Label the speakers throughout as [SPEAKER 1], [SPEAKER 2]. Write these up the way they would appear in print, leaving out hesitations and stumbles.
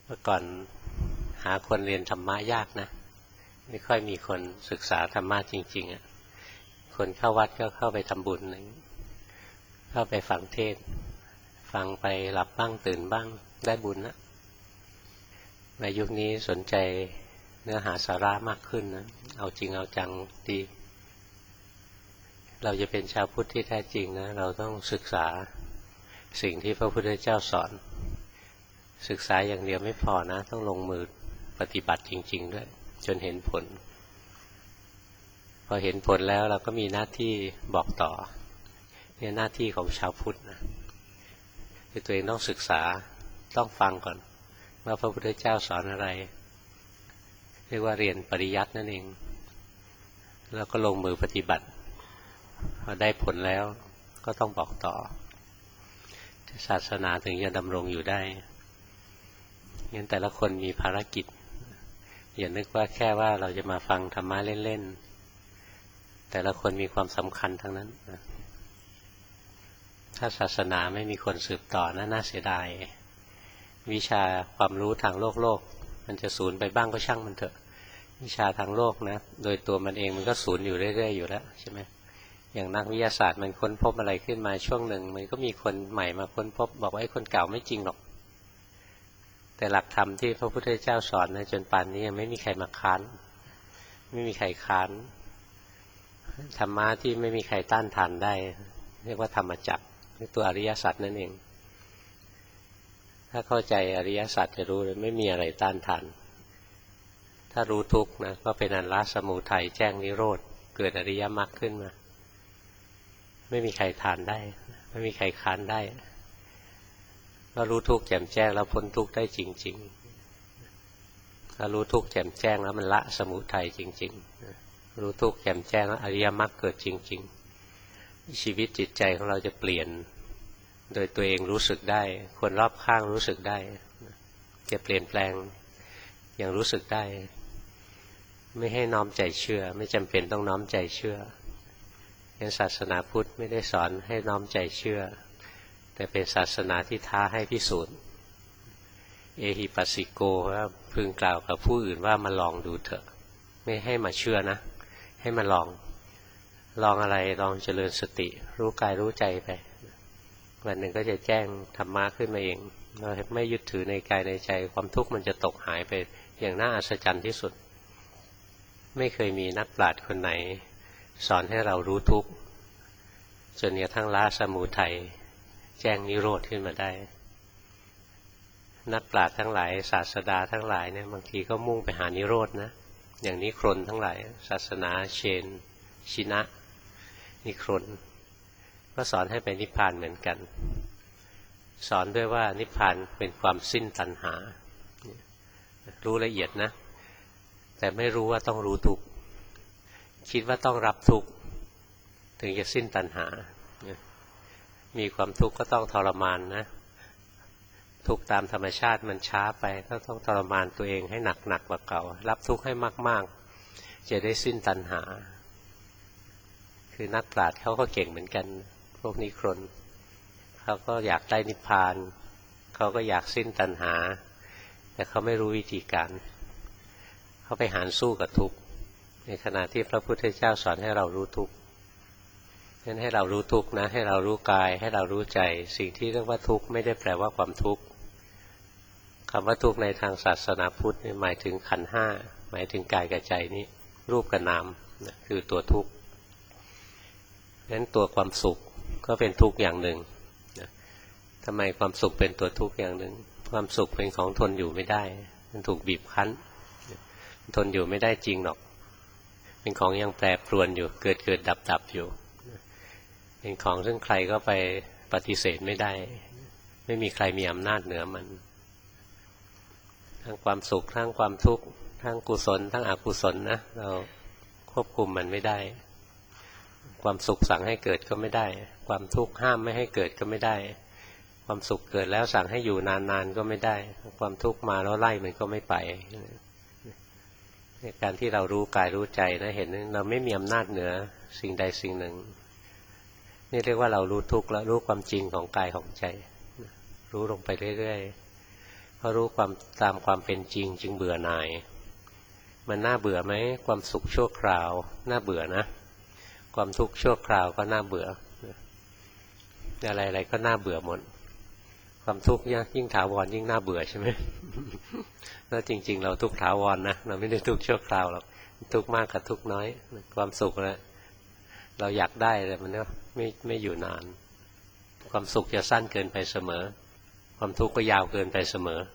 [SPEAKER 1] เมื่อก่อนหาคนเรียนธรรมะยากนะไม่ค่อยมีคนศึกษาธรรมะจริงๆอ่ะคนเข้าวัดก็เข้าไปทำบุญเข้าไปฟังเทศฟังไปหลับบ้างตื่นบ้างได้บุญนะในยุคนี้สนใจเนื้อหาสาระมากขึ้นนะเอาจริงเอาจังดีเราจะเป็นชาวพุทธที่แท้จริงนะเราต้องศึกษาสิ่งที่พระพุทธเจ้าสอนศึกษาอย่างเดียวไม่พอนะต้องลงมือปฏิบัติจริงๆด้วยจนเห็นผลพอเห็นผลแล้วเราก็มีหน้าที่บอกต่อเนี่ยหน้าที่ของชาวพุทธนะคือตัวเองต้องศึกษาต้องฟังก่อนว่าพระพุทธเจ้าสอนอะไรเรียกว่าเรียนปริยัตินั่นเองแล้วก็ลงมือปฏิบัติพอได้ผลแล้วก็ต้องบอกต่อศาสนาถึงจะดำรงอยู่ได้งั้นแต่ละคนมีภารกิจอย่านึกว่าแค่ว่าเราจะมาฟังธรรมะเล่นๆแต่ละคนมีความสำคัญทั้งนั้นถ้าศาสนาไม่มีคนสืบต่อน่าเสียดายวิชาความรู้ทางโลกมันจะสูญไปบ้างก็ช่างมันเถอะวิชาทางโลกนะโดยตัวมันเองมันก็สูญอยู่เรื่อยๆอยู่แล้วใช่ไหมอย่างนักวิทยาศาสตร์มันค้นพบอะไรขึ้นมาช่วงหนึ่งมันก็มีคนใหม่มาค้นพบบอกว่าไอ้คนเก่าไม่จริงหรอกแต่หลักธรรมที่พระพุทธเจ้าสอนนะจนป่านนี้ยังไม่มีใครมาค้านไม่มีใครค้านธรรมะที่ไม่มีใครต้านทานได้เรียกว่าธรรมจักรตัวอริยสัจนั่นเองถ้าเข้าใจอริยสัจจะรู้เลยไม่มีอะไรต้านทานถ้ารู้ทุกข์นะก็เป็นอันละสมุทัยแจ้งนิโรธเกิดอริยมรรคขึ้นมาไม่มีใครทานได้ไม่มีใครค้านได้ก็รู้ทุกข์แจ่มแจ้งแล้วพ้นทุกข์ได้จริงๆถ้ารู้ทุกข์แจ่มแจ้งแล้วมันละสมุทัยจริงๆรู้ทุกข์แจ่มแจ้งแล้วอริยมรรคเกิดจริงๆชีวิตจิตใจของเราจะเปลี่ยนโดยตัวเองรู้สึกได้คนรอบข้างรู้สึกได้จะเปลี่ยนแปลงอย่างรู้สึกได้ไม่ให้น้อมใจเชื่อไม่จำเป็นต้องน้อมใจเชื่องั้นศาสนาพุทธไม่ได้สอนให้น้อมใจเชื่อแต่เป็นศาสนาที่ท้าให้พิสูจน์เอหิปัสสิโกว่าพึงกล่าวกับผู้อื่นว่ามาลองดูเถอะไม่ให้มาเชื่อนะให้มาลองอะไรลองเจริญสติรู้กายรู้ใจไปวันหนึ่งก็จะแจ้งธรรมะขึ้นมาเองเราไม่ยึดถือในกายในใจความทุกข์มันจะตกหายไปอย่างน่าอัศจรรย์ที่สุดไม่เคยมีนักปราชญ์คนไหนสอนให้เรารู้ทุกข์จนกระทั่งละสมุทัยแจ้งนิโรธขึ้นมาได้นักปราชญ์ทั้งหลายศาสดาทั้งหลายเนี่ยบางทีก็มุ่งไปหานิโรธนะอย่างนิครนทั้งหลายศาสนาเชนชินะนิครนก็สอนให้ไปนิพพานเหมือนกันสอนด้วยว่านิพพานเป็นความสิ้นตัณหารู้ละเอียดนะแต่ไม่รู้ว่าต้องรู้ทุกข์คิดว่าต้องรับทุกข์ถึงจะสิ้นตัณหามีความทุกข์ก็ต้องทรมานนะทุกข์ตามธรรมชาติมันช้าไปก็ต้องทรมานตัวเองให้หนักกว่าเก่ารับทุกข์ให้มากๆจะได้สิ้นตัณหาคือนักปราชญ์เขาก็เก่งเหมือนกันพวกนิครนเขาก็อยากได้นิพพานเขาก็อยากสิ้นตัณหาแต่เขาไม่รู้วิธีการเขาไปหารสู้กับทุกข์ในขณะที่พระพุทธเจ้าสอนให้เรารู้ทุกข์งั้นให้เรารู้ทุกข์นะให้เรารู้กายให้เรารู้ใจสิ่งที่เรียกว่าทุกข์ไม่ได้แปลว่าความทุกข์คำว่าทุกข์ในทางศาสนาพุทธหมายถึงขันธ์ห้าหมายถึงกายกับใจนี้รูปกับนามคือตัวทุกข์งั้นตัวความสุขก็เป็นทุกข์อย่างหนึ่งทำไมความสุขเป็นตัวทุกข์อย่างหนึ่งความสุขเป็นของทนอยู่ไม่ได้มันถูกบีบคั้นทนอยู่ไม่ได้จริงหรอกเป็นของยังแปรปรวนอยู่เกิดดับอยู่เป็นของซึ่งใครก็ไปปฏิเสธไม่ได้ไม่มีใครมีอำนาจเหนือมันทั้งความสุขทั้งความทุกข์ทั้งกุศลทั้งอกุศลนะเราควบคุมมันไม่ได้ความสุขสั่งให้เกิดก็ไม่ได้ความทุกข์ห้ามไม่ให้เกิดก็ไม่ได้ความสุขเกิดแล้วสั่งให้อยู่นานๆก็ไม่ได้ความทุกข์มาแล้วไล่มันก็ไม่ไปในการที่เรารู้กายรู้ใจนะเห็นเราไม่มีอำนาจเหนือสิ่งใดสิ่งหนึ่งนี่เรียกว่าเรารู้ทุกข์แล้วรู้ความจริงของกายของใจรู้ลงไปเรื่อยๆเพราะรู้ความตามความเป็นจริงจึงเบื่อหน่ายมันน่าเบื่อไหมความสุขชั่วคราวน่าเบื่อนะความทุกข์ชั่วคราวก็น่าเบื่ออะไรๆก็น่าเบื่อหมดความทุกข์ยิ่งถาวรยิ่งน่าเบื่อใช่ไหมแล้วจริงๆเราทุกข์ถาวรนะเราไม่ได้ทุกข์ชั่วคราวหรอกทุกข์มากกับทุกข์น้อยความสุขแล้วเราอยากได้แต่มันก็ไม่อยู่นานความสุขจะสั้นเกินไปเสมอความทุกข์ก็ยาวเกินไปเสมอ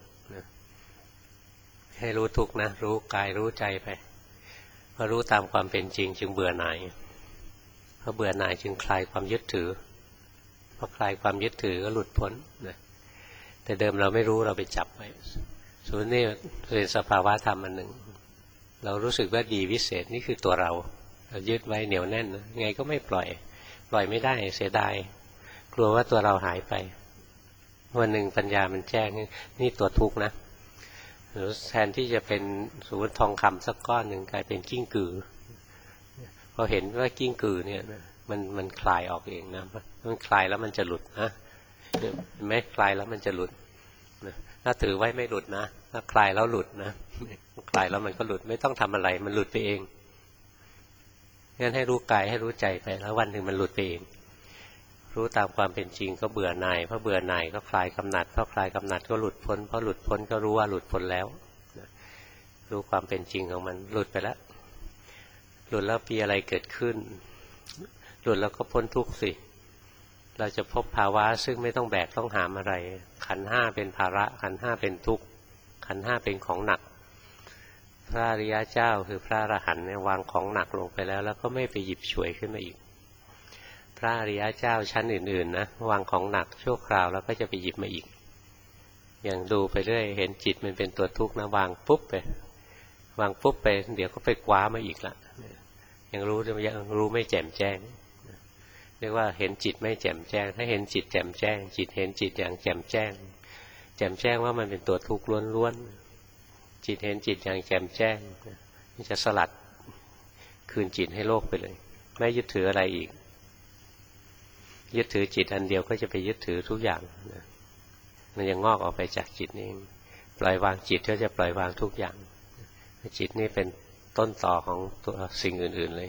[SPEAKER 1] ให้รู้ทุกข์นะรู้กายรู้ใจไปพอรู้ตามความเป็นจริงจึงเบื่อหน่ายพอเบื่อหน่ายจึงคลายความยึดถือพอคลายความยึดถือก็หลุดพ้นนะแต่เดิมเราไม่รู้เราไปจับไว้ส่วนนี้เป็นสภาวะธรรมอันหนึ่งเรารู้สึกว่าดีวิเศษนี่คือตัวเรายึดไว้เหนียวแน่นนะไงก็ไม่ปล่อยไม่ได้เสียดายกลัวว่าตัวเราหายไปวันหนึ่งปัญญามันแจ้งนี่ตัวทุกข์นะหรือแทนที่จะเป็นสมมติทองคำสักก้อนหนึ่งกลายเป็นกิ้งกือพอเห็นว่ากิ้งกือเนี่ยมันคลายออกเองนะมันคลายแล้วมันจะหลุดนะไม่คลายแล้วมันจะหลุดถ้าถือไว้ไม่หลุดนะถ้าคลายแล้วหลุดนะคลายแล้วมันก็หลุดไม่ต้องทำอะไรมันหลุดไปเองงั้นให้รู้กายให้รู้ใจไปแล้ววันหนึ่งมันหลุดไปเองรู้ตามความเป็นจริงก็เบื่อหน่ายเพราะเบื่อหน่ายก็คลายกำหนัดเพราะคลายกำหนัดก็หลุดพ้นเพราะหลุดพ้นก็รู้ว่าหลุดพ้นแล้วรู้ความเป็นจริงของมันหลุดไปแล้วหลุดแล้วมีอะไรเกิดขึ้นหลุดแล้วก็พ้นทุกข์สิเราจะพบภาวะซึ่งไม่ต้องแบกต้องหามอะไรขันธ์ห้าเป็นภาระขันธ์ห้าเป็นทุกข์ขันธ์ห้าเป็นของหนักพระอริยเจ้าคือพระอรหันต์เนี่ยวางของหนักลงไปแล้วก็ไม่ไปหยิบฉวยขึ้นมาอีกพระอริยเจ้าชั้นอื่นๆนะวางของหนักชั่วคราวแล้วก็จะไปหยิบมาอีกอย่างดูไปเรื่อยเห็นจิตมันเป็นตัวทุกข์นะวางปุ๊บไปเดี๋ยวก็ไปคว้ามาอีกละยังรู้ไม่แจ่มแจ้งเรียกว่าเห็นจิตไม่แจ่มแจ้งถ้าเห็นจิตแจ่มแจ้งจิตเห็นจิตอย่างแจ่มแจ้งว่ามันเป็นตัวทุกข์ล้วนๆจิตเห็นจิตอย่างแจ่มแจ้งมันจะสลัดคืนจิตให้โลกไปเลยไม่ยึดถืออะไรอีกยึดถือจิตอันเดียวก็จะไปยึดถือทุกอย่างนะมันยังงอกออกไปจากจิตนี่ปล่อยวางจิตก็จะปล่อยวางทุกอย่างจิตนี่เป็นต้นต่อของตัวสิ่งอื่นๆเลย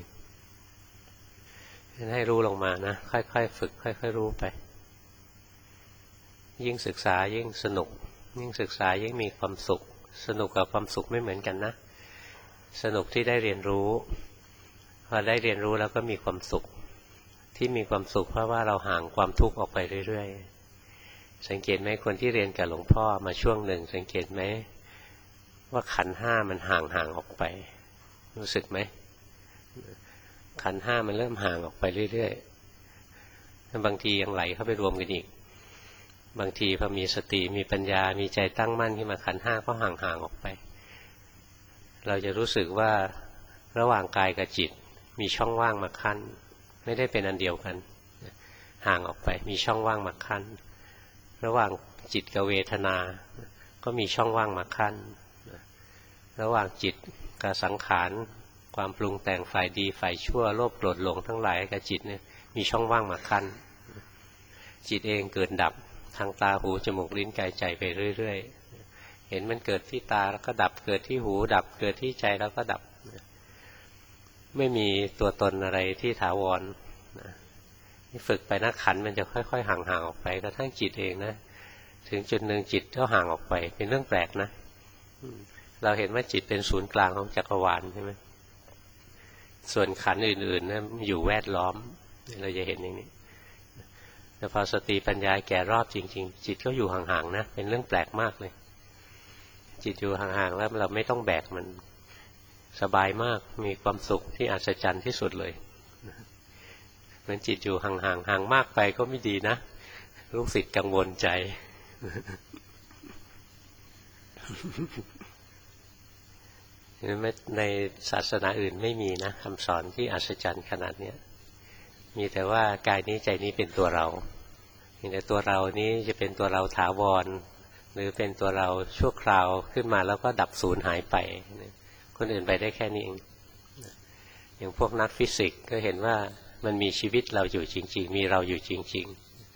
[SPEAKER 1] ให้รู้ลงมานะค่อยๆฝึกค่อยๆรู้ไปยิ่งศึกษายิ่งสนุกยิ่งศึกษายิ่งมีความสุขสนุกกับความสุขไม่เหมือนกันนะสนุกที่ได้เรียนรู้พอได้เรียนรู้แล้วก็มีความสุขที่มีความสุขเพราะว่าเราห่างความทุกข์ออกไปเรื่อยๆสังเกตไหมคนที่เรียนกับหลวงพ่อมาช่วงหนึ่งสังเกตไหมว่าขันธ์ห้ามันห่างออกไปรู้สึกไหมขันธ์ห้ามันเริ่มห่างออกไปเรื่อยๆบางทียังไหลเข้าไปรวมกันอีกบางทีพอมีสติมีปัญญามีใจตั้งมั่นขึ้นมาขันธ์ห้าก็ห่างออกไปเราจะรู้สึกว่าระหว่างกายกับจิตมีช่องว่างมาขั้นไม่ได้เป็นอันเดียวกันห่างออกไปมีช่องว่างมาขั้นระหว่างจิตกับเวทนาก็มีช่องว่างมาขั้นระหว่างจิตกับสังขารความปรุงแต่งฝ่ายดีฝ่ายชั่วโลภโกรธหลงทั้งหลายกับจิตเนี่ยมีช่องว่างมาขั้นจิตเองเกิดดับทางตาหูจมูกลิ้นกายใจไปเรื่อยๆเห็นมันเกิดที่ตาแล้วก็ดับเกิดที่หูดับเกิดที่ใจแล้วก็ดับไม่มีตัวตนอะไรที่ถาวรนี่ฝึกไปนะขันมันจะค่อยๆห่างๆออกไปกระทั่งจิตเองนะถึงจุดหนึ่งจิตก็ห่างออกไปเป็นเรื่องแปลกนะเราเห็นว่าจิตเป็นศูนย์กลางของจักรวาลใช่ไหมส่วนขันอื่นๆนะอยู่แวดล้อมเราจะเห็นอย่างนี้แต่พอสติปัญญาแก่รอบจริงๆจิตก็อยู่ห่างๆนะเป็นเรื่องแปลกมากเลยจิตอยู่ห่างๆแล้วเราไม่ต้องแบกมันสบายมากมีความสุขที่อัศจรรย์ที่สุดเลยเหมือนจิตอยู่ห่างๆห่างมากไปก็ไม่ดีนะลูกศิษย์กังวลใจในศาสนาอื่นไม่มีนะคำสอนที่อัศจรรย์ขนาดนี้มีแต่ว่ากายนี้ใจนี้เป็นตัวเราแต่ตัวเรานี้จะเป็นตัวเราถาวรหรือเป็นตัวเราชั่วคราวขึ้นมาแล้วก็ดับสูญหายไปคนอื่นไปได้แค่นี้เองอย่างพวกนักฟิสิกส์ก็เห็นว่ามันมีชีวิตเราอยู่จริงๆมีเราอยู่จริง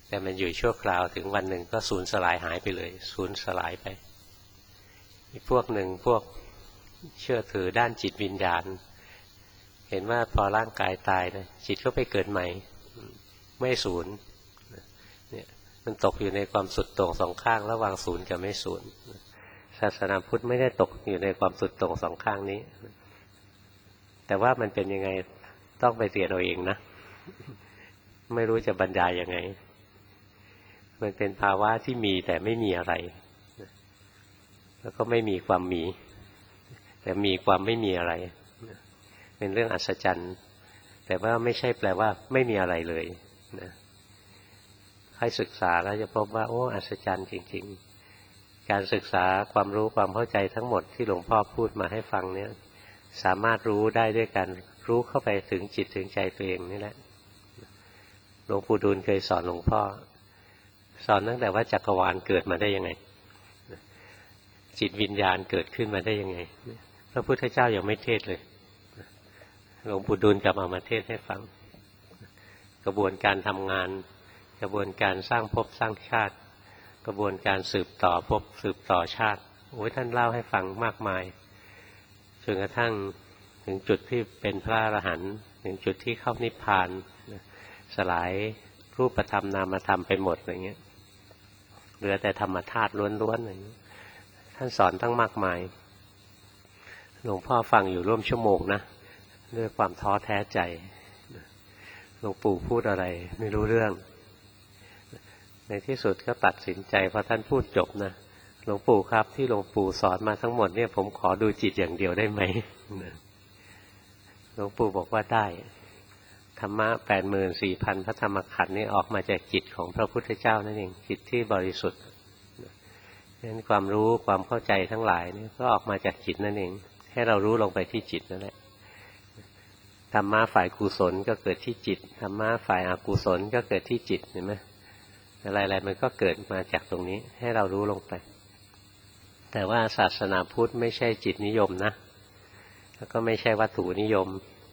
[SPEAKER 1] แต่มันอยู่ชั่วคราวถึงวันหนึ่งก็สูญสลายหายไปเลยสูญสลายไปอีกพวกหนึ่งพวกเชื่อถือด้านจิตวิญญาณเห็นว่าพอร่างกายตายนะจิตก็ไปเกิดใหม่ไม่สูญเนี่ยมันตกอยู่ในความสุดโต่งสองข้างระหว่างสูญกับไม่สูญศาสนาพุทธไม่ได้ตกอยู่ในความสุดโต่งสองข้างนี้แต่ว่ามันเป็นยังไงต้องไปเรียนเอาเองนะไม่รู้จะบรรยายยังไงมันเป็นภาวะที่มีแต่ไม่มีอะไรแล้วก็ไม่มีความมีแต่มีความไม่มีอะไรเป็นเรื่องอัศจรรย์แต่ว่าไม่ใช่แปลว่าไม่มีอะไรเลยนะให้ศึกษาแล้วจะพบว่าโอ้อัศจรรย์จริงๆการศึกษาความรู้ความเข้าใจทั้งหมดที่หลวงพ่อพูดมาให้ฟังเนี่ยสามารถรู้ได้ด้วยการรู้เข้าไปถึงจิตถึงใจตัวเองนี่แหละหลวงปู่ดูลเคยสอนหลวงพ่อสอนตั้งแต่ว่าจักรวาลเกิดมาได้ยังไงจิตวิญญาณเกิดขึ้นมาได้ยังไงพระพุทธเจ้ายังไม่เทศเลยหลวงปู่ดูลกลับมาเทศให้ฟังกระบวนการทำงานกระบวนการสร้างภพสร้างชาติกระบวนการสืบต่อภพสืบต่อชาติโอ้ยท่านเล่าให้ฟังมากมายจนกระทั่งถึงจุดที่เป็นพระอรหันต์ถึงจุดที่เข้านิพพานสลายรูปธรรมนามธรรมไปหมดอย่างเงี้ยเหลือแต่ธรรมธาตุล้วนๆอย่างนี้ท่านสอนทั้งมากมายหลวงพ่อฟังอยู่ร่วมชั่วโมงนะด้วยความท้อแท้ใจหลวงปู่พูดอะไรไม่รู้เรื่องในที่สุดก็ตัดสินใจพอท่านพูดจบนะหลวงปู่ครับที่หลวงปู่สอนมาทั้งหมดเนี่ยผมขอดูจิตอย่างเดียวได้ไหมหลวงปู่บอกว่าได้ธรรมะ 84,000 พระธรรมขันธ์นี่ออกมาจากจิตของพระพุทธเจ้านั่นเองจิตที่บริสุทธิ์นั้นความรู้ความเข้าใจทั้งหลายนี่ก็ออกมาจากจิตนั่นเองให้เรารู้ลงไปที่จิตนั่นแหละธรรมะฝ่ายกุศลก็เกิดที่จิตธรรมะฝ่ายอกุศลก็เกิดที่จิตเห็นไหมอะไรๆมันก็เกิดมาจากตรงนี้ให้เรารู้ลงไปแต่ว่าศาสนาพุทธไม่ใช่จิตนิยมนะแล้วก็ไม่ใช่วัตถุนิยม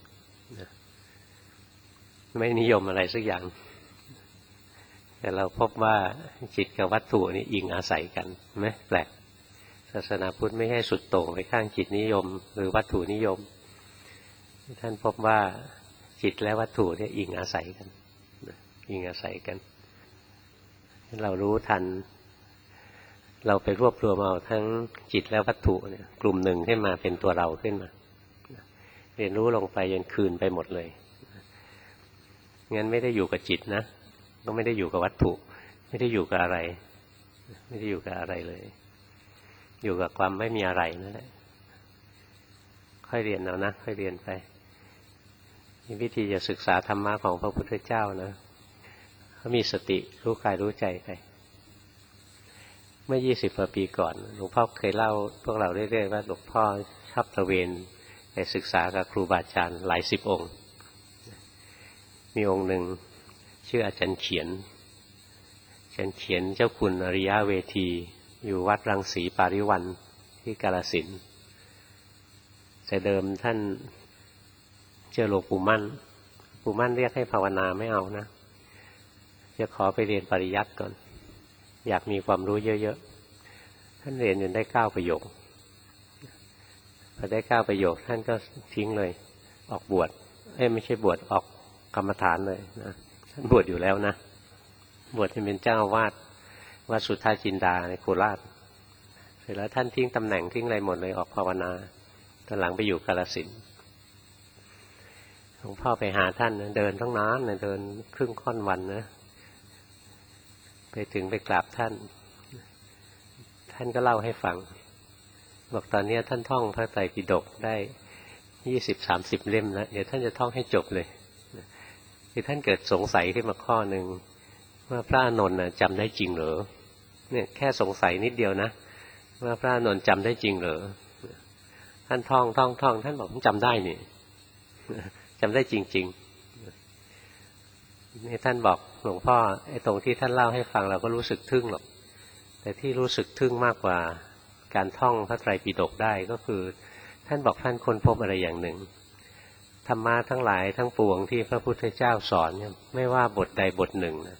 [SPEAKER 1] ไม่นิยมอะไรสักอย่างแต่เราพบว่าจิตกับวัตถุนี่อิงอาศัยกันไหมแปลกศาสนาพุทธไม่ใช่สุดโต่งไปข้างจิตนิยมหรือวัตถุนิยมท่านพบว่าจิตและวัตถุเนี่ยอิงอาศัยกันอิงอาศัยกันเรารู้ทันเราไปรวบรวมเอาทั้งจิตและวัตถุเนี่ยกลุ่มหนึ่งขึ้นมาเป็นตัวเราขึ้นมาเรียนรู้ลงไปจนคืนไปหมดเลยงั้นไม่ได้อยู่กับจิตนะก็ไม่ได้อยู่กับวัตถุไม่ได้อยู่กับอะไรไม่ได้อยู่กับอะไรเลยอยู่กับความไม่มีอะไรนั่นแหละค่อยเรียนเอานะค่อยเรียนไปมีวิธีจะศึกษาธรรมะของพระพุทธเจ้านะเขามีสติรู้กายรู้ใจไปเมื่อ20 กว่าปีก่อนหลวงพ่อเคยเล่าพวกเราเรื่อยๆว่าหลวงพ่อชอบตระเวนไปศึกษากับครูบาอาจารย์หลาย10 องค์มีองค์หนึ่งชื่ออาจารย์เขียนอาจารย์เขียนเจ้าคุณอริยเวทีอยู่วัดรังสีปาริวันที่กาฬสินธุ์แต่เดิมท่านเจอหลวงปู่มั่นปู่มั่นเรียกให้ภาวนาไม่เอานะจะขอไปเรียนปริยัติก่อนอยากมีความรู้เยอะๆท่านเรียนจนได้9 ประโยคพอได้9 ประโยคท่านก็ทิ้งเลยออกบวชไม่ใช่บวชออกกรรมฐานเลยนะท่านบวชอยู่แล้วนะบวชเป็นเจ้าอาวาสวัดสุทธาจินดาในโคราชเสร็จแล้วท่านทิ้งตำแหน่งทิ้งอะไรหมดเลยออกภาวนาตอนหลังไปอยู่กาฬสินธุ์หลวงพ่อไปหาท่านนะเดินทั้งนานนะเดินครึ่งค่อนวันนะไปถึงไปกราบท่านท่านก็เล่าให้ฟังบอกตอนนี้ท่านท่องพระไตรปิฎกได้20-30 เล่มแล้วเดี๋ยวท่านจะท่องให้จบเลยคือท่านเกิดสงสัยขึ้นมาข้อหนึ่งว่าพระอานนท์จำได้จริงเหรอเนี่ยแค่สงสัยนิดเดียวนะว่าพระอานนท์จำได้จริงเหรอท่านท่องท่านบอกผมจำได้นี่จำได้จริงๆนี่ท่านบอกหลวงพ่อไอ้ตรงที่ท่านเล่าให้ฟังเราก็รู้สึกทึ่งหรอกแต่ที่รู้สึกทึ่งมากกว่าการท่องพระไตรปิฎกได้ก็คือท่านบอกท่านค้นพบอะไรอย่างหนึ่งธรรมะทั้งหลายทั้งปวงที่พระพุทธเจ้าสอนเนี่ยไม่ว่าบทใดบทหนึ่งนะ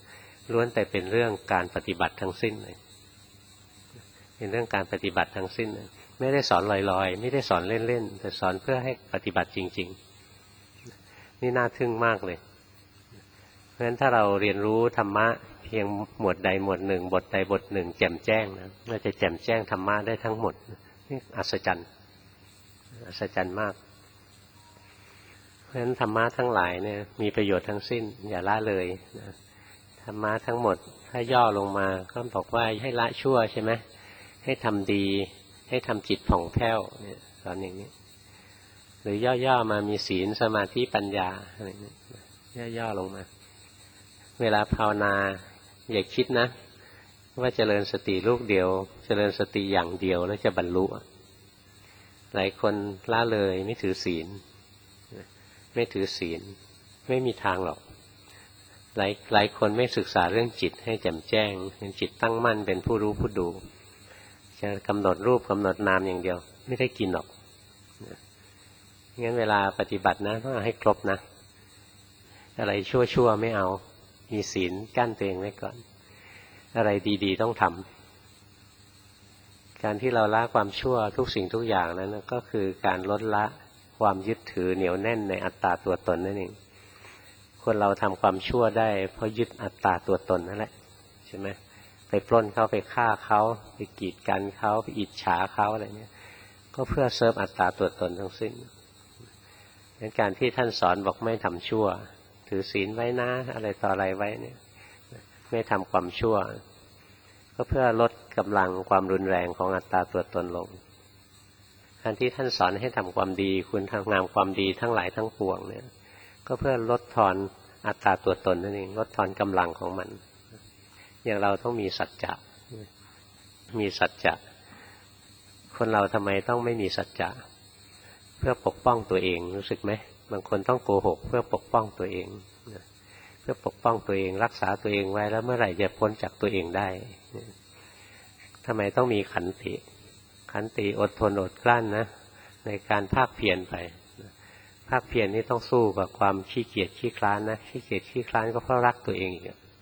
[SPEAKER 1] ล้วนแต่เป็นเรื่องการปฏิบัติทั้งสิ้นเลยเป็นเรื่องการปฏิบัติทั้งสิ้นเลยไม่ได้สอนลอยๆไม่ได้สอนเล่นๆแต่สอนเพื่อให้ปฏิบัติจริงๆนี่น่าทึ่งมากเลยเพราะฉะนั้นถ้าเราเรียนรู้ธรรมะเพียงหมวดใดหมวดหนึ่งบทใดบทหนึ่งแจ่มแจ้งนะเราจะแจ่มแจ้งธรรมะได้ทั้งหมดนี่อัศจรรย์อัศจรรย์มากเพราะฉะนั้นธรรมะทั้งหลายเนี่ยมีประโยชน์ทั้งสิ้นอย่าละเลยนะธรรมะทั้งหมดถ้าย่อลงมาก็บอกว่าให้ละชั่วใช่ไหมให้ทำดีให้ทำจิตผ่องแผ้วเนี่ยสอนอย่างนี้หรือย่อๆมามีศีลสมาธิปัญญาอะไรนี้ย่อๆลงมาเวลาภาวนาอย่าคิดนะว่าเจริญสติลูกเดียวเจริญสติอย่างเดียวแล้วจะบรรลุหลายคนละเลยไม่ถือศีลไม่ถือศีลไม่มีทางหรอกหลายคนไม่ศึกษาเรื่องจิตให้แจ่มแจ้งเป็นจิตตั้งมั่นเป็นผู้รู้ผู้ดูจะกำหนดรูปกำหนดนามอย่างเดียวไม่ได้กินหรอกงั้นเวลาปฏิบัตินะต้องเอาให้ครบนะอะไรชั่วไม่เอามีศีลกั้นตัวเองไว้ก่อนอะไรดีๆต้องทำการที่เราละความชั่วทุกสิ่งทุกอย่างนั้นก็คือการลดละความยึดถือเหนียวแน่นในอัตตาตัวตนนั่นเองคนเราทำความชั่วได้เพราะยึดอัตตาตัวตนนั่นแหละใช่ไหมไปปล้นเขาไปฆ่าเขาไปกีดกันเขาไปอิจฉาเขาอะไรเนี่ยก็เพื่อเซิร์ฟอัตตาตัวตนทั้งสิ้นงั้นการที่ท่านสอนบอกไม่ทำชั่วถือศีลไว้นะอะไรต่ออะไรไว้เนี่ยไม่ทำความชั่วก็เพื่อลดกำลังความรุนแรงของอัตตาตัวตนลงการที่ท่านสอนให้ทำความดีคุณทำงามความดีทั้งหลายทั้งปวงเนี่ยก็เพื่อลดทอนอัตตาตัวตนนั่นเองลดทอนกำลังของมันอย่างเราต้องมีสัจจะมีสัจจะคนเราทำไมต้องไม่มีสัจจะเพื่อปกป้องตัวเองรู้สึกไหมบางคนต้องโกหกเพื่อปกป้องตัวเองเพื่อปกป้องตัวเองรักษาตัวเองไว้แล้วเมื่อไหร่จะพ้นจากตัวเองได้ทำไมต้องมีขันติขันติอดทนอดกลั้นนะในการภาคเพียรไปภาคเพียรนี่ต้องสู้กับความขี้เกียจขี้คลานนะขี้เกียจขี้คลานก็เพราะรักตัวเองอีก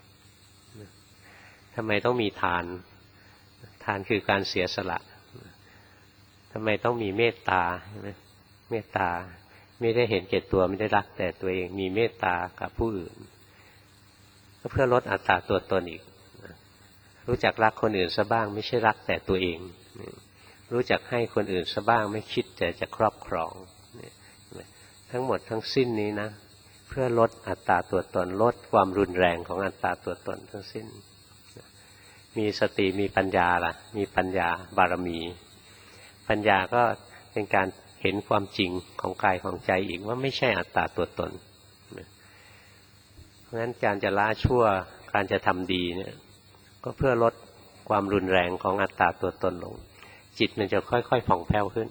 [SPEAKER 1] ทำไมต้องมีทานทานคือการเสียสละทำไมต้องมีเมตตาเมตตาไม่ได้เห็นแก่ตัวไม่ได้รักแต่ตัวเองมีเมตตากับผู้อื่นก็เพื่อลดอัตตาตัวตนอีกรู้จักรักคนอื่นซะบ้างไม่ใช่รักแต่ตัวเองรู้จักให้คนอื่นซะบ้างไม่คิดแต่จะครอบครองทั้งหมดทั้งสิ้นนี้นะเพื่อลดอัตตาตัวตนลดความรุนแรงของอัตตาตัวตนทั้งสิ้นมีสติมีปัญญาล่ะมีปัญญาบารมีปัญญาก็เป็นการเห็นความจริงของกายของใจอีกว่าไม่ใช่อัตตาตัวตนเพราะฉะนั้นการจะละชั่วการจะทำดีเนี่ยก็เพื่อลดความรุนแรงของอัตตาตัวตนลงจิตมันจะค่อยๆผ่องแผ้วขึ้น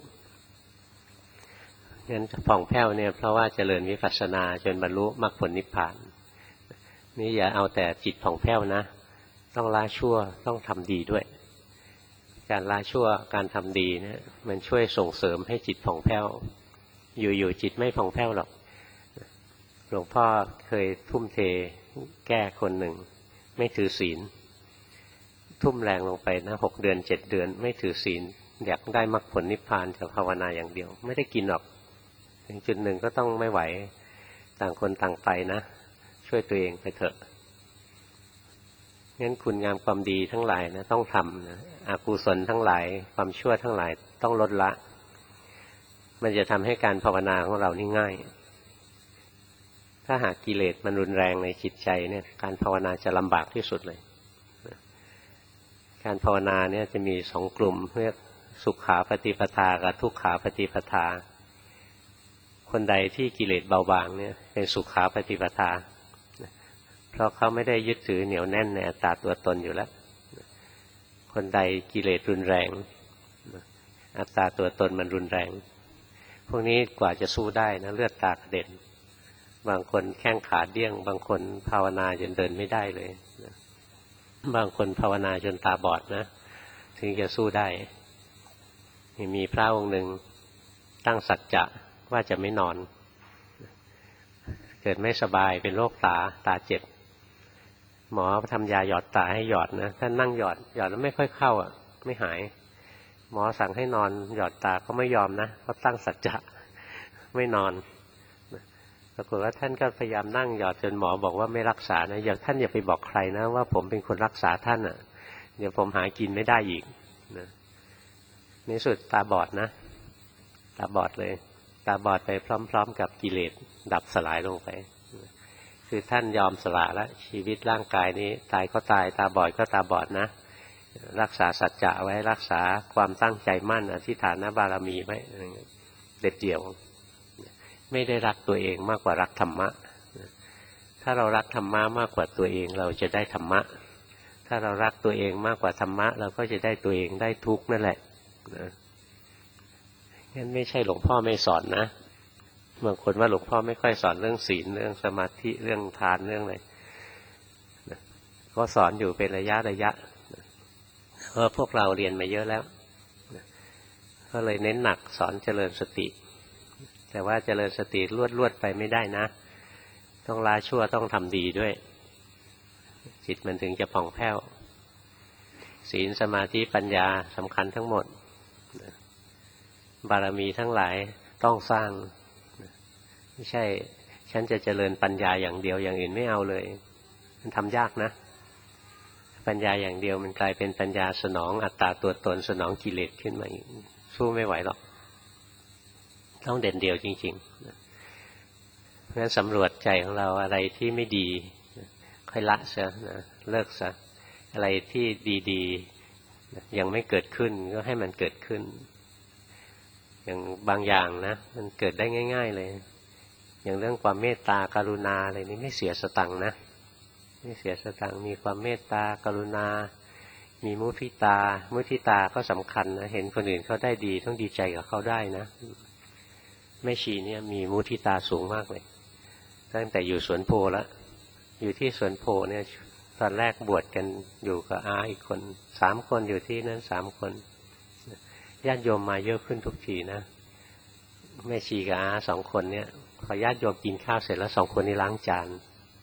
[SPEAKER 1] งั้นผ่องแผ้วเนี่ยเพราะว่าเจริญวิปัสสนาจนบรรลุมรรคผลนิพพานนี่อย่าเอาแต่จิตผ่องแผ้วนะต้องละชั่วต้องทำดีด้วยการละชั่วการทำดีเนี่ยมันช่วยส่งเสริมให้จิตผ่องแผ้วอยู่ๆจิตไม่ผ่องแผ้วหรอกหลวงพ่อเคยทุ่มเทแก้คนหนึ่งไม่ถือศีลทุ่มแรงลงไปนะ6 เดือน 7 เดือนไม่ถือศีลอยากได้มรรคผลนิพพานจะภาวนาอย่างเดียวไม่ได้กินหรอกถึงจุดหนึ่งก็ต้องไม่ไหวต่างคนต่างไปนะช่วยตัวเองไปเถอะงั้นคุณงามความดีทั้งหลายนะต้องทำนะอกุศลทั้งหลายความชั่วทั้งหลายต้องลดละมันจะทำให้การภาวนาของเรานี่ง่ายถ้าหากกิเลสมันรุนแรงในจิตใจเนี่ยการภาวนาจะลำบากที่สุดเลยการภาวนาเนี่ยจะมี2 กลุ่มเรียกสุขาปฏิปทากับทุกขาปฏิปทาคนใดที่กิเลสเบาบางเนี่ยเป็นสุขาปฏิปทาเพราะเขาไม่ได้ยึดถือเหนียวแน่นในอัตตาตัวตนอยู่แล้วคนใดกิเลสรุนแรงอัตตาตัวตนมันรุนแรงพวกนี้กว่าจะสู้ได้นะเลือดตากระเด็นบางคนแข้งขาเดี้ยงบางคนภาวนาจนเดินไม่ได้เลยบางคนภาวนาจนตาบอดนะถึงจะสู้ได้มีพระองค์หนึ่งตั้งสัจจะว่าจะไม่นอนเกิดไม่สบายเป็นโรคตาเจ็บหมอทำยาหยอดตาให้หยอดนะท่านนั่งหยอดแล้วไม่ค่อยเข้าอ่ะไม่หายหมอสั่งให้นอนหยอดตาก็ไม่ยอมนะเขาตั้งสัจจะไม่นอนปรากฏว่าท่านก็พยายามนั่งหยอดจนหมอบอกว่าไม่รักษานะท่านอย่าไปบอกใครนะว่าผมเป็นคนรักษาท่านอ่ะเดี๋ยวผมหากินไม่ได้อีกนะในสุดตาบอดนะตาบอดเลยตาบอดไปพร้อมๆกับกิเลสดับสลายลงไปคือท่านยอมสละแล้วชีวิตร่างกายนี้ตายก็ตายตาบอดก็ตาบอดนะรักษาสัจจะไว้รักษาความตั้งใจมั่นอธิษฐานบารมีไว้เด็ดเดี่ยวไม่ได้รักตัวเองมากกว่ารักธรรมะถ้าเรารักธรรมะมากกว่าตัวเองเราจะได้ธรรมะถ้าเรารักตัวเองมากกว่าธรรมะเราก็จะได้ตัวเองได้ทุกข์นั่นแหละงั้นไม่ใช่หลวงพ่อไม่สอนนะบางคนว่าหลวงพ่อไม่ค่อยสอนเรื่องศีลเรื่องสมาธิเรื่องทานเรื่องอะไรก็สอนอยู่เป็นระยะเพราะพวกเราเรียนมาเยอะแล้วก็เลยเน้นหนักสอนเจริญสติแต่ว่าเจริญสติลวดไปไม่ได้นะต้องละชั่วต้องทำดีด้วยจิตมันถึงจะผ่องแผ้วศีลสมาธิปัญญาสำคัญทั้งหมดบารมีทั้งหลายต้องสร้างไม่ใช่ฉันจะเจริญปัญญาอย่างเดียวอย่างอื่นไม่เอาเลยมันทำยากนะปัญญาอย่างเดียวมันกลายเป็นปัญญาสนองอัตตาตัวตนสนองกิเลสขึ้นมาสู้ไม่ไหวหรอกต้องเด่นเดียวจริงๆเพราะฉะนั้นสำรวจใจของเราอะไรที่ไม่ดีค่อยละซะนะเลิกซะอะไรที่ดีๆยังไม่เกิดขึ้นก็ให้มันเกิดขึ้นอย่างบางอย่างนะมันเกิดได้ง่ายๆเลยอย่างเรื่องความเมตตากรุณาอะไรนี้ไม่เสียสตังค์นะไม่เสียสตังค์มีความเมตตากรุณามีมุทิตาก็สำคัญนะเห็นคนอื่นเขาได้ดีต้องดีใจกับเขาได้นะแม่ชีเนี่ยมีมุทิตาสูงมากเลยตั้งแต่อยู่สวนโพแล้วอยู่ที่สวนโพเนี่ยตอนแรกบวชกันอยู่กับอาอีกคน3 คนอยู่ที่นั้น3 คนญาติโยมมาเยอะขึ้นทุกทีนะแม่ชีกับอา2 คนเนี่ยพอญาติโยมกินข้าวเสร็จแล้ว2 คนนี้ล้างจาน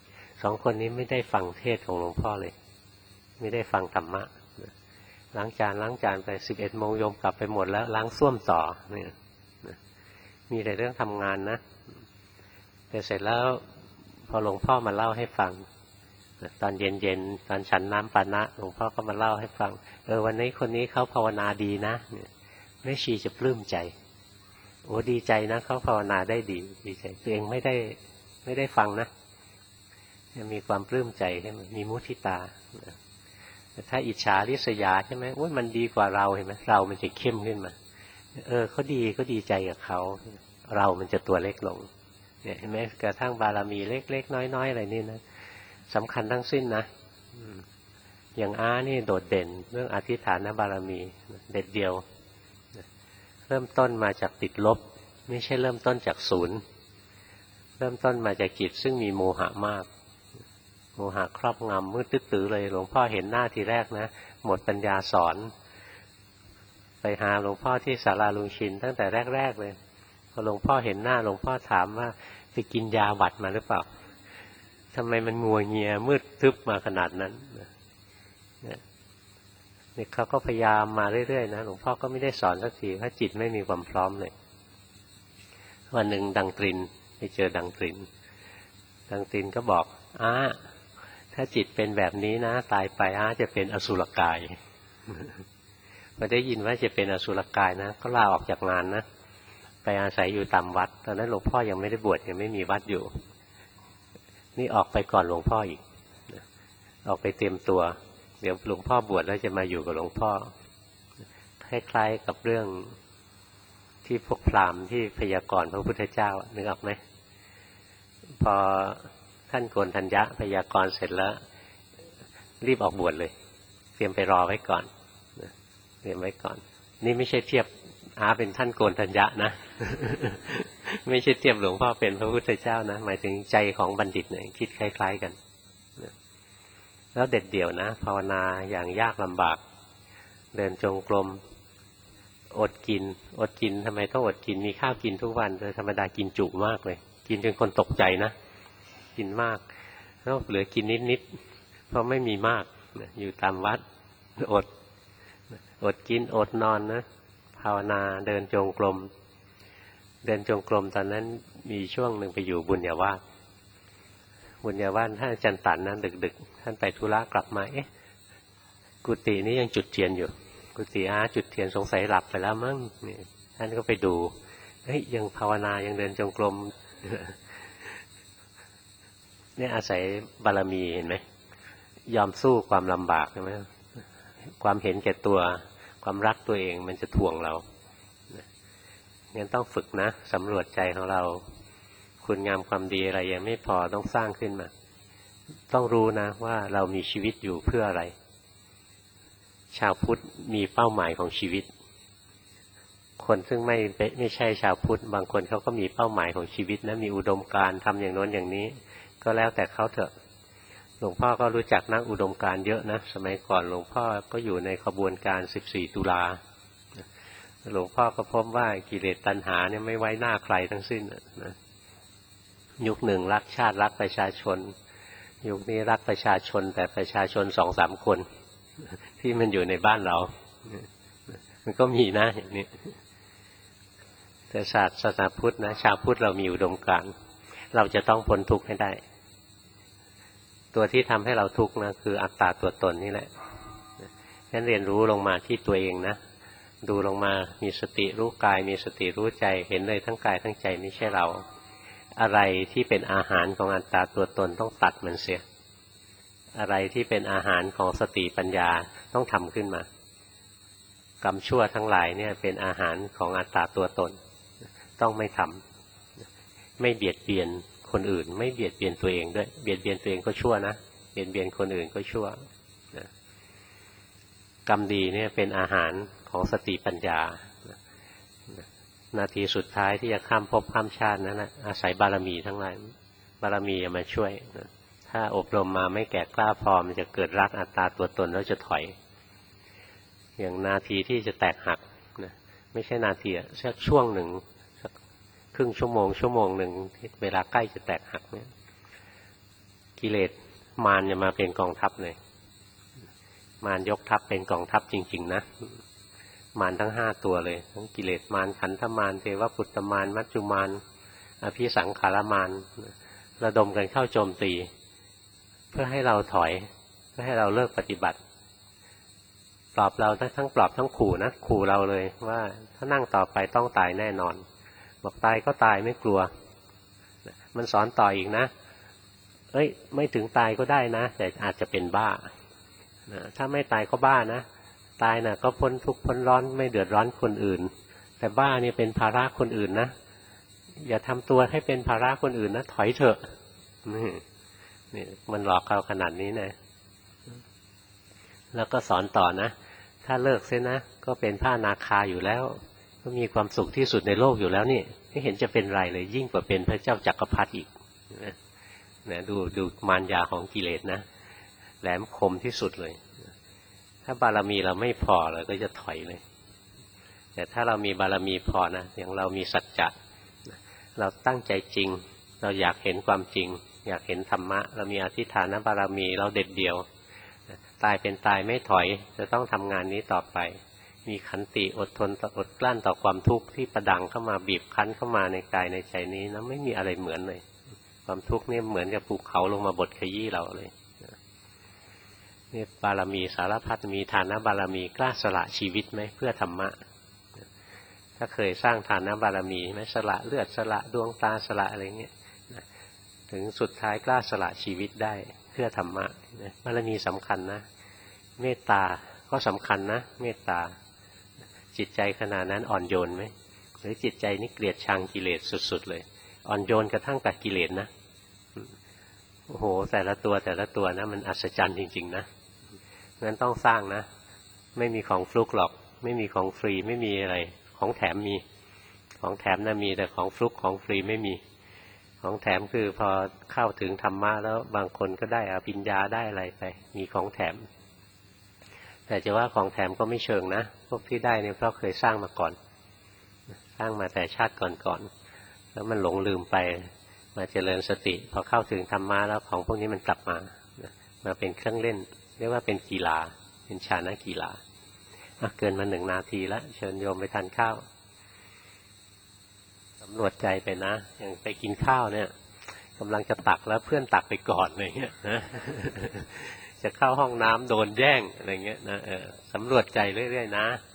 [SPEAKER 1] 2 คนนี้ไม่ได้ฟังเทศของหลวงพ่อเลยไม่ได้ฟังธรรมะล้างจานไป11 โมงโยมกลับไปหมดแล้วล้างส้วมต่อเนี่ยมีแต่เรื่องทำงานนะแต่เสร็จแล้วพอหลวงพ่อมาเล่าให้ฟังตอนเย็นตอนฉันน้ำปานะหลวงพ่อก็มาเล่าให้ฟังวันนี้คนนี้เขาภาวนาดีนะแม่ชีจะปลื้มใจโอ้ดีใจนะเขาภาวนาได้ดีใจตัวเองไม่ได้ฟังนะมีความปลื้มใจใช่ไหมมีมุทิตาแต่ถ้าอิจฉาริษยาใช่ไหมโอ้ยมันดีกว่าเราเห็นไหมเรามันจะเข้มขึ้นมาเขาดีก็ดีใจกับเขาเรามันจะตัวเล็กลงเนี่ยเห็นไหมกระทั่งบารมีเล็กๆน้อยๆอะไรนี่นะสำคัญทั้งสิ้นนะอย่างอานี่โดดเด่นเรื่องอธิษฐานบารมีเด็ดเดียวเริ่มต้นมาจากติดลบไม่ใช่เริ่มต้นจากศูนย์เริ่มต้นมาจากจิตซึ่งมีโมหะมากโมหะครอบงำมืดตื้อเลยหลวงพ่อเห็นหน้าทีแรกนะหมดปัญญาสอนไปหาหลวงพ่อที่ศาลาลุงชินตั้งแต่แรกๆเลยพอหลวงพ่อเห็นหน้าหลวงพ่อถามว่าไปกินยาหวัดมาหรือเปล่าทำไมมันงัวเงียมืดทึบมาขนาดนั้นเนี่ยเขาก็พยายามมาเรื่อยๆนะหลวงพ่อก็ไม่ได้สอนสักทีเพราะจิตไม่มีความพร้อมเลยวันหนึ่งดังตรินไปเจอดังตรินก็บอกถ้าจิตเป็นแบบนี้นะตายไปจะเป็นอสุรกายพอได้ยินว่าจะเป็นอสุรกายนะก็ลาออกจากงานนะไปอาศัยอยู่ตามวัดตอนนั้นหลวงพ่อยังไม่ได้บวชยังไม่มีวัดอยู่นี่ออกไปก่อนหลวงพ่ออีกออกไปเตรียมตัวเดี๋ยวหลวงพ่อบวชแล้วจะมาอยู่กับหลวงพ่อคล้ายๆกับเรื่องที่พวกพราหมณ์ที่พยากรณ์พระพุทธเจ้านึกออกไหมพอท่านโกณฑัญญะพยากรณ์เสร็จแล้วรีบออกบวชเลยเตรียมไปรอไว้ก่อนเตรียมไว้ก่อนนี่ไม่ใช่เทียบเป็นท่านโกณฑัญญะนะ ไม่ใช่เทียบหลวงพ่อเป็นพระพุทธเจ้านะหมายถึงใจของบัณฑิตเนี่ยคิดคล้ายๆกันแล้วเด็ดเดี่ยวนะภาวนาอย่างยากลำบากเดินจงกรมอดกินทำไมต้องอดกินมีข้าวกินทุกวันโดยธรรมดากินจุมากเลยกินจนคนตกใจนะกินมากแล้วเหลือกินนิดเพราะไม่มีมากอยู่ตามวัดอดกินอดนอนนะภาวนาเดินจงกรมตอนนั้นมีช่วงหนึ่งไปอยู่บุญญาวาสท่านอาจารย์ตันนั้นดึกท่านไปธุระกลับมากุฏินี้ยังจุดเทียนอยู่กุฏิจุดเทียนสงสัยหลับไปแล้วมั้งนี่ท่านก็ไปดูยังภาวนายังเดินจงกรมเนี่ยอาศัยบารมีเห็นไหมยอมสู้ความลำบากใช่ไหมความเห็นแก่ตัวความรักตัวเองมันจะถ่วงเรางั้นต้องฝึกนะสำรวจใจของเราคุณงามความดีอะไรยังไม่พอต้องสร้างขึ้นมาต้องรู้นะว่าเรามีชีวิตอยู่เพื่ออะไรชาวพุทธมีเป้าหมายของชีวิตคนซึ่งไม่ใช่ชาวพุทธบางคนเขาก็มีเป้าหมายของชีวิตนะมีอุดมการณ์ทำอย่างโน้นอย่างนี้ก็แล้วแต่เขาเถอะหลวงพ่อก็รู้จักนักอุดมการณ์เยอะนะสมัยก่อนหลวงพ่อก็อยู่ในขบวนการ14ตุลาหลวงพ่อก็พบว่ากิเลสตัณหาเนี่ยไม่ไว้หน้าใครทั้งสิ้นนะยุคหนึ่งรักชาติรักประชาชนยุคนี้รักประชาชนแต่ประชาชน 2-3 คนที่มันอยู่ในบ้านเรามันก็มีนะอย่างนี้แต่ศาสนาพุทธนะชาวพุทธเรามีอุดมการณ์เราจะต้องพ้นทุกข์ให้ได้ตัวที่ทำให้เราทุกข์นะคืออัตตาตัวตนนี่แหละงั้นเรียนรู้ลงมาที่ตัวเองนะดูลงมามีสติรู้กายมีสติรู้ใจเห็นเลยทั้งกายทั้งใจไม่ใช่เราอะไรที่เป็นอาหารของอัตตาตัวตนต้องตัดมันเสียอะไรที่เป็นอาหารของสติปัญญาต้องทำขึ้นมากรรมชั่วทั้งหลายเนี่ยเป็นอาหารของอัตตาตัวตนต้องไม่ทำไม่เบียดเบียนคนอื่นไม่เบียดเบียนตัวเองด้วยเบียดเบียนตัวเองก็ชั่วนะเบียดเบียนคนอื่นก็ชั่วนะกรรมดีเนี่ยเป็นอาหารของสติปัญญานาทีสุดท้ายที่จะข้ามภพข้ามชาตินั้นนะอาศัยบารมีทั้งหลายบารมีมาช่วยนะถ้าอบรมมาไม่แก่กล้าพอมันจะเกิดรักอัตตาตัวตนแล้วจะถอยอย่างนาทีที่จะแตกหักนะไม่ใช่นาทีสักช่วงหนึ่งสักครึ่งชั่วโมงหนึ่งเวลาใกล้จะแตกหักเนี่ยกิเลสมารจะมาเป็นกองทัพเลยมารยกทัพเป็นกองทัพจริงๆนะมารทั้ง5ตัวเลยทั้งกิเลสมารขันธมารเทวปุตตมารมัจจุมารอภิสังขารมารระดมกันเข้าโจมตีเพื่อให้เราถอยเพื่อให้เราเลิกปฏิบัติปลอบเราทั้งปลอบทั้งขู่นะขู่เราเลยว่าถ้านั่งต่อไปต้องตายแน่นอนบอกตายก็ตายไม่กลัวมันสอนต่ออีกนะไม่ถึงตายก็ได้นะแต่อาจจะเป็นบ้าถ้าไม่ตายก็บ้านะตายนะก็พ้นทุกข์พ้นร้อนไม่เดือดร้อนคนอื่นแต่บ้าเนี่ยเป็นภาระคนอื่นนะอย่าทำตัวให้เป็นภาระคนอื่นนะถอยเถอะนี่มันหลอกเราขนาดนี้นะแล้วก็สอนต่อนะถ้าเลิกเสียนะก็เป็นพระอนาคาอยู่แล้วก็มีความสุขที่สุดในโลกอยู่แล้วนี่ไม่เห็นจะเป็นไรเลยยิ่งกว่าเป็นพระเจ้าจักรพรรดิอีกนะดูมารยาของกิเลสนะแหลมคมที่สุดเลยถ้าบารมีเราไม่พอเราก็จะถอยเลยแต่ถ้าเรามีบารมีพอนะอย่างเรามีสัจจะเราตั้งใจจริงเราอยากเห็นความจริงอยากเห็นธรรมะเรามีอธิษฐานบารมีเราเด็ดเดี่ยวตายเป็นตายไม่ถอยจะต้องทำงานนี้ต่อไปมีขันติอดทนอดกลั้นต่อความทุกข์ที่ประดังเข้ามาบีบคั้นเข้ามาในกายในใจนี้นะไม่มีอะไรเหมือนเลยความทุกข์นี่เหมือนกับภูเขาลงมาบดขยี้เราเลยนี่บารมีสารพัดมีทานบารมีกล้าสละชีวิตไหมเพื่อธรรมะถ้าเคยสร้างทานบารมีไหมสละเลือดสละดวงตาสละอะไรเงี้ยถึงสุดท้ายกล้าสละชีวิตได้เพื่อธรรมะบารมีสำคัญนะเมตตาก็สำคัญนะเมตตาจิตใจขนาดนั้นอ่อนโยนไหมหรือจิตใจนี่เกลียดชังกิเลสสุดๆเลยอ่อนโยนกระทั่งกับกิเลสนะโอ้โหแต่ละตัวนะมันอัศจรรย์จริงๆนะงั้นต้องสร้างนะไม่มีของฟลุกหรอกไม่มีของฟรีไม่มีอะไรของแถมมีของแถมนะมีแต่ของฟลุกของฟรีไม่มีของแถมคือพอเข้าถึงธรรมะแล้วบางคนก็ได้อภิญญาได้อะไรไปมีของแถมแต่จะว่าของแถมก็ไม่เชิงนะพวกที่ได้เนี่ยเพราะเคยสร้างมาก่อนสร้างมาแต่ชาติก่อนๆแล้วมันหลงลืมไปมาเจริญสติพอเข้าถึงธรรมะแล้วของพวกนี้มันกลับมามาเป็นเครื่องเล่นเรียกว่าเป็นกีฬาเป็นฌานกีฬาเกินมา1 นาทีแล้วเชิญโยมไปทานข้าวสำรวจใจไปนะอย่างไปกินข้าวเนี่ยกำลังจะตักแล้วเพื่อนตักไปก่อนอะไรเงี้ยนะจะเข้าห้องน้ำโดนแย่งอะไรเงี้ยนะสำรวจใจเรื่อยๆนะ